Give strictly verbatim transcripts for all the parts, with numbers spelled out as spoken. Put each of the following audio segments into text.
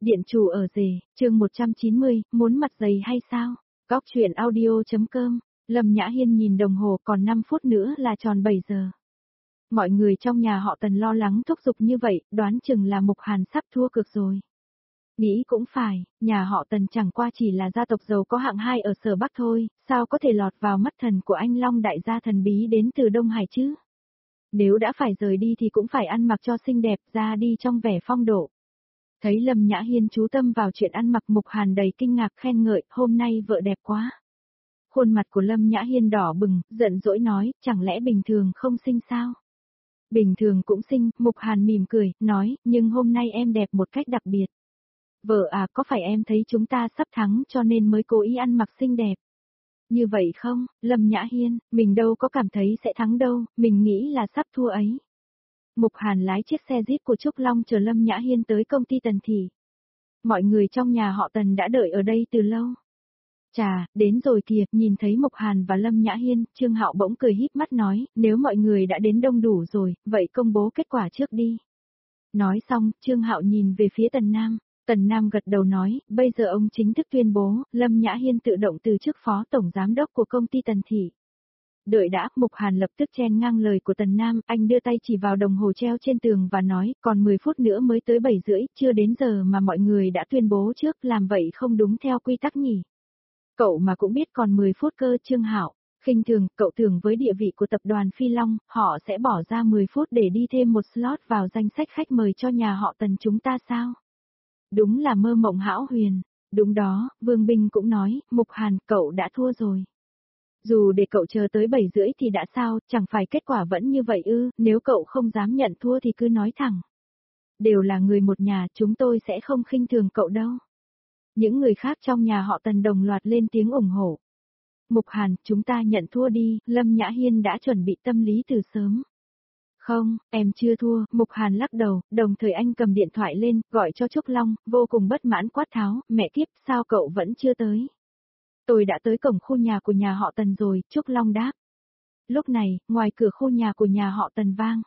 Điện chủ ở rể, chương một trăm chín mươi, muốn mặt dày hay sao? Góc truyện audio.com, Lâm Nhã Hiên nhìn đồng hồ còn năm phút nữa là tròn bảy giờ. Mọi người trong nhà họ Tần lo lắng thúc giục như vậy, đoán chừng là Mục Hàn sắp thua cược rồi. Nghĩ cũng phải, nhà họ Tần chẳng qua chỉ là gia tộc giàu có hạng hai ở Sở Bắc thôi, sao có thể lọt vào mắt thần của anh Long đại gia thần bí đến từ Đông Hải chứ? Nếu đã phải rời đi thì cũng phải ăn mặc cho xinh đẹp, ra đi trong vẻ phong độ. Thấy Lâm Nhã Hiên chú tâm vào chuyện ăn mặc, Mục Hàn đầy kinh ngạc khen ngợi, hôm nay vợ đẹp quá. Khuôn mặt của Lâm Nhã Hiên đỏ bừng, giận dỗi nói, chẳng lẽ bình thường không xinh sao? Bình thường cũng xinh, Mục Hàn mỉm cười, nói, nhưng hôm nay em đẹp một cách đặc biệt. Vợ à, có phải em thấy chúng ta sắp thắng cho nên mới cố ý ăn mặc xinh đẹp? Như vậy không, Lâm Nhã Hiên, mình đâu có cảm thấy sẽ thắng đâu, mình nghĩ là sắp thua ấy. Mục Hàn lái chiếc xe Jeep của Trúc Long chờ Lâm Nhã Hiên tới công ty Tần Thị. Mọi người trong nhà họ Tần đã đợi ở đây từ lâu. Chà, đến rồi kìa, nhìn thấy Mục Hàn và Lâm Nhã Hiên, Trương Hạo bỗng cười híp mắt nói, nếu mọi người đã đến đông đủ rồi, vậy công bố kết quả trước đi. Nói xong, Trương Hạo nhìn về phía Tần Nam. Tần Nam gật đầu nói, bây giờ ông chính thức tuyên bố, Lâm Nhã Hiên tự động từ chức phó tổng giám đốc của công ty Tần Thị. Đợi đã, Mục Hàn lập tức chen ngang lời của Tần Nam, anh đưa tay chỉ vào đồng hồ treo trên tường và nói, còn mười phút nữa mới tới bảy rưỡi, chưa đến giờ mà mọi người đã tuyên bố trước, làm vậy không đúng theo quy tắc nhỉ. Cậu mà cũng biết còn mười phút cơ. Trương Hạo, khinh thường, cậu tưởng với địa vị của tập đoàn Phi Long, họ sẽ bỏ ra mười phút để đi thêm một slot vào danh sách khách mời cho nhà họ Tần chúng ta sao? Đúng là mơ mộng hão huyền. Đúng đó, Vương Bình cũng nói, Mục Hàn, cậu đã thua rồi. Dù để cậu chờ tới bảy rưỡi thì đã sao, chẳng phải kết quả vẫn như vậy ư, nếu cậu không dám nhận thua thì cứ nói thẳng. Đều là người một nhà, chúng tôi sẽ không khinh thường cậu đâu. Những người khác trong nhà họ Tần đồng loạt lên tiếng ủng hộ. Mục Hàn, chúng ta nhận thua đi, Lâm Nhã Hiên đã chuẩn bị tâm lý từ sớm. Không, em chưa thua, Mục Hàn lắc đầu, đồng thời anh cầm điện thoại lên, gọi cho Trúc Long, vô cùng bất mãn quát tháo, mẹ kiếp, sao cậu vẫn chưa tới? Tôi đã tới cổng khu nhà của nhà họ Tần rồi, Trúc Long đáp. Lúc này, ngoài cửa khu nhà của nhà họ Tần vang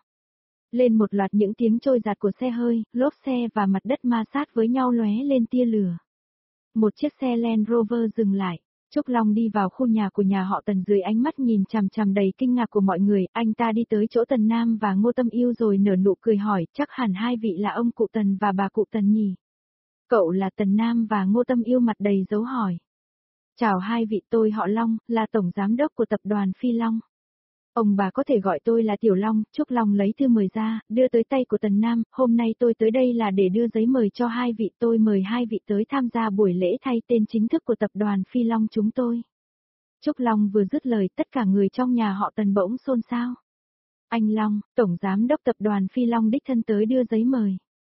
lên một loạt những tiếng trôi giạt của xe hơi, lốp xe và mặt đất ma sát với nhau lóe lên tia lửa. Một chiếc xe Land Rover dừng lại. Trúc Long đi vào khu nhà của nhà họ Tần dưới ánh mắt nhìn chằm chằm đầy kinh ngạc của mọi người, anh ta đi tới chỗ Tần Nam và Ngô Tâm Yêu rồi nở nụ cười hỏi, chắc hẳn hai vị là ông cụ Tần và bà cụ Tần nhỉ? Cậu là Tần Nam và Ngô Tâm Yêu mặt đầy dấu hỏi. Chào hai vị, tôi họ Long, là tổng giám đốc của tập đoàn Phi Long. Ông bà có thể gọi tôi là Tiểu Long. Trúc Long lấy thư mời ra, đưa tới tay của Tần Nam, hôm nay tôi tới đây là để đưa giấy mời cho hai vị, tôi mời hai vị tới tham gia buổi lễ thay tên chính thức của tập đoàn Phi Long chúng tôi. Trúc Long vừa dứt lời, tất cả người trong nhà họ Tần bỗng xôn xao. Anh Long, tổng giám đốc tập đoàn Phi Long đích thân tới đưa giấy mời.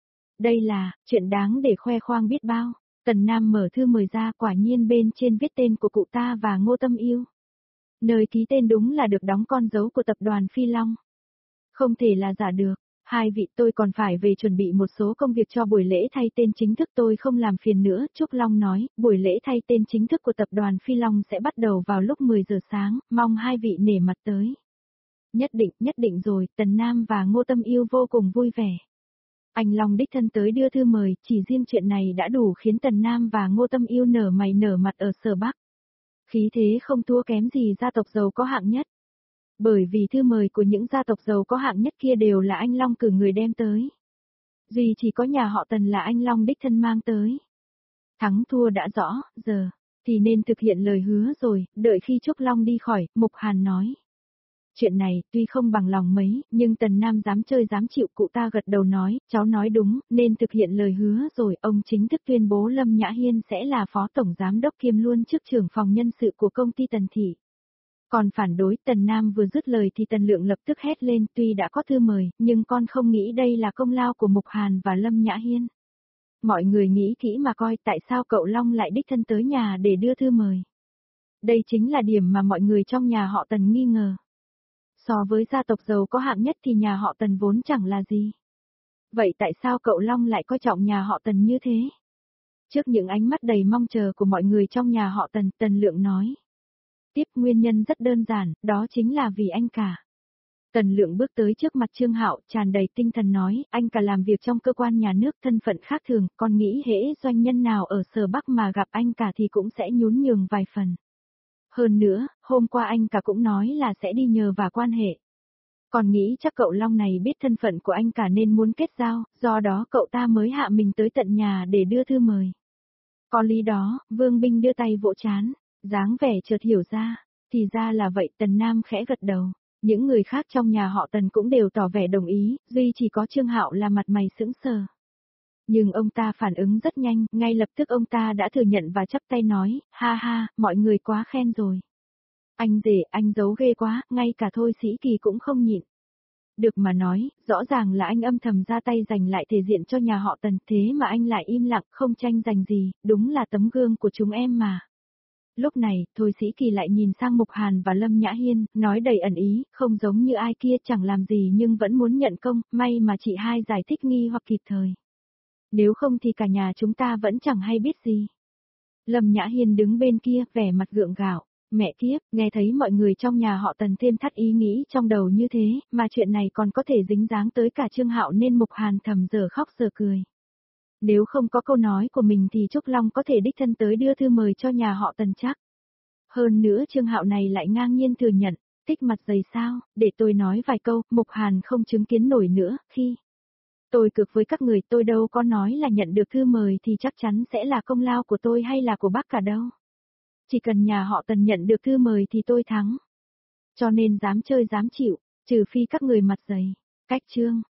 Đây là chuyện đáng để khoe khoang biết bao. Tần Nam mở thư mời ra, quả nhiên bên trên viết tên của cụ ta và Ngô Tâm Yêu. Nơi ký tên đúng là được đóng con dấu của tập đoàn Phi Long. Không thể là giả được. Hai vị, tôi còn phải về chuẩn bị một số công việc cho buổi lễ thay tên chính thức, tôi không làm phiền nữa. Trúc Long nói, buổi lễ thay tên chính thức của tập đoàn Phi Long sẽ bắt đầu vào lúc mười giờ sáng, mong hai vị nể mặt tới. Nhất định, nhất định rồi, Tần Nam và Ngô Tâm Yêu vô cùng vui vẻ. Anh Long đích thân tới đưa thư mời, chỉ riêng chuyện này đã đủ khiến Tần Nam và Ngô Tâm Yêu nở mày nở mặt ở Sở Bắc. Khí thế không thua kém gì gia tộc giàu có hạng nhất. Bởi vì thư mời của những gia tộc giàu có hạng nhất kia đều là anh Long cử người đem tới. Duy chỉ có nhà họ Tần là anh Long đích thân mang tới. Thắng thua đã rõ, giờ thì nên thực hiện lời hứa rồi. Đợi khi Trúc Long đi khỏi, Mục Hàn nói. Chuyện này, tuy không bằng lòng mấy, nhưng Tần Nam dám chơi dám chịu, cụ ta gật đầu nói, cháu nói đúng, nên thực hiện lời hứa rồi, ông chính thức tuyên bố Lâm Nhã Hiên sẽ là phó tổng giám đốc kiêm luôn chức trưởng phòng nhân sự của công ty Tần Thị. Còn phản đối, Tần Nam vừa dứt lời thì Tần Lượng lập tức hét lên, tuy đã có thư mời, nhưng con không nghĩ đây là công lao của Mục Hàn và Lâm Nhã Hiên. Mọi người nghĩ kỹ mà coi, tại sao cậu Long lại đích thân tới nhà để đưa thư mời. Đây chính là điểm mà mọi người trong nhà họ Tần nghi ngờ. So với gia tộc giàu có hạng nhất thì nhà họ Tần vốn chẳng là gì. Vậy tại sao cậu Long lại coi trọng nhà họ Tần như thế? Trước những ánh mắt đầy mong chờ của mọi người trong nhà họ Tần, Tần Lượng nói. Tiếp, nguyên nhân rất đơn giản, đó chính là vì anh cả. Tần Lượng bước tới trước mặt Trương Hạo, tràn đầy tinh thần nói, anh cả làm việc trong cơ quan nhà nước, thân phận khác thường, con nghĩ hễ doanh nhân nào ở Sở Bắc mà gặp anh cả thì cũng sẽ nhún nhường vài phần. Hơn nữa, hôm qua anh cả cũng nói là sẽ đi nhờ và quan hệ. Còn nghĩ chắc cậu Long này biết thân phận của anh cả nên muốn kết giao, do đó cậu ta mới hạ mình tới tận nhà để đưa thư mời. Có lý đó, Vương Binh đưa tay vỗ trán, dáng vẻ chợt hiểu ra, thì ra là vậy. Tần Nam khẽ gật đầu. Những người khác trong nhà họ Tần cũng đều tỏ vẻ đồng ý, duy chỉ có Trương Hạo là mặt mày sững sờ. Nhưng ông ta phản ứng rất nhanh, ngay lập tức ông ta đã thừa nhận và chắp tay nói, ha ha, mọi người quá khen rồi. Anh rể, anh giấu ghê quá, ngay cả Thôi Sĩ Kỳ cũng không nhịn. Được mà nói, rõ ràng là anh âm thầm ra tay giành lại thể diện cho nhà họ Tần, thế mà anh lại im lặng không tranh giành gì, đúng là tấm gương của chúng em mà. Lúc này, Thôi Sĩ Kỳ lại nhìn sang Mục Hàn và Lâm Nhã Hiên, nói đầy ẩn ý, không giống như ai kia chẳng làm gì nhưng vẫn muốn nhận công, may mà chị hai giải thích nghi hoặc kịp thời. Nếu không thì cả nhà chúng ta vẫn chẳng hay biết gì. Lâm Nhã Hiên đứng bên kia, vẻ mặt gượng gạo, mẹ kiếp, nghe thấy mọi người trong nhà họ Tần thêm thắt ý nghĩ trong đầu như thế, mà chuyện này còn có thể dính dáng tới cả Trương Hạo nên Mục Hàn thầm giờ khóc giờ cười. Nếu không có câu nói của mình thì Trúc Long có thể đích thân tới đưa thư mời cho nhà họ Tần chắc. Hơn nữa Trương Hạo này lại ngang nhiên thừa nhận, tích mặt dày sao, để tôi nói vài câu, Mục Hàn không chứng kiến nổi nữa, khi tôi cược với các người, tôi đâu có nói là nhận được thư mời thì chắc chắn sẽ là công lao của tôi hay là của bác cả đâu. Chỉ cần nhà họ Tần nhận được thư mời thì tôi thắng. Cho nên dám chơi dám chịu, trừ phi các người mặt dày. Cách chương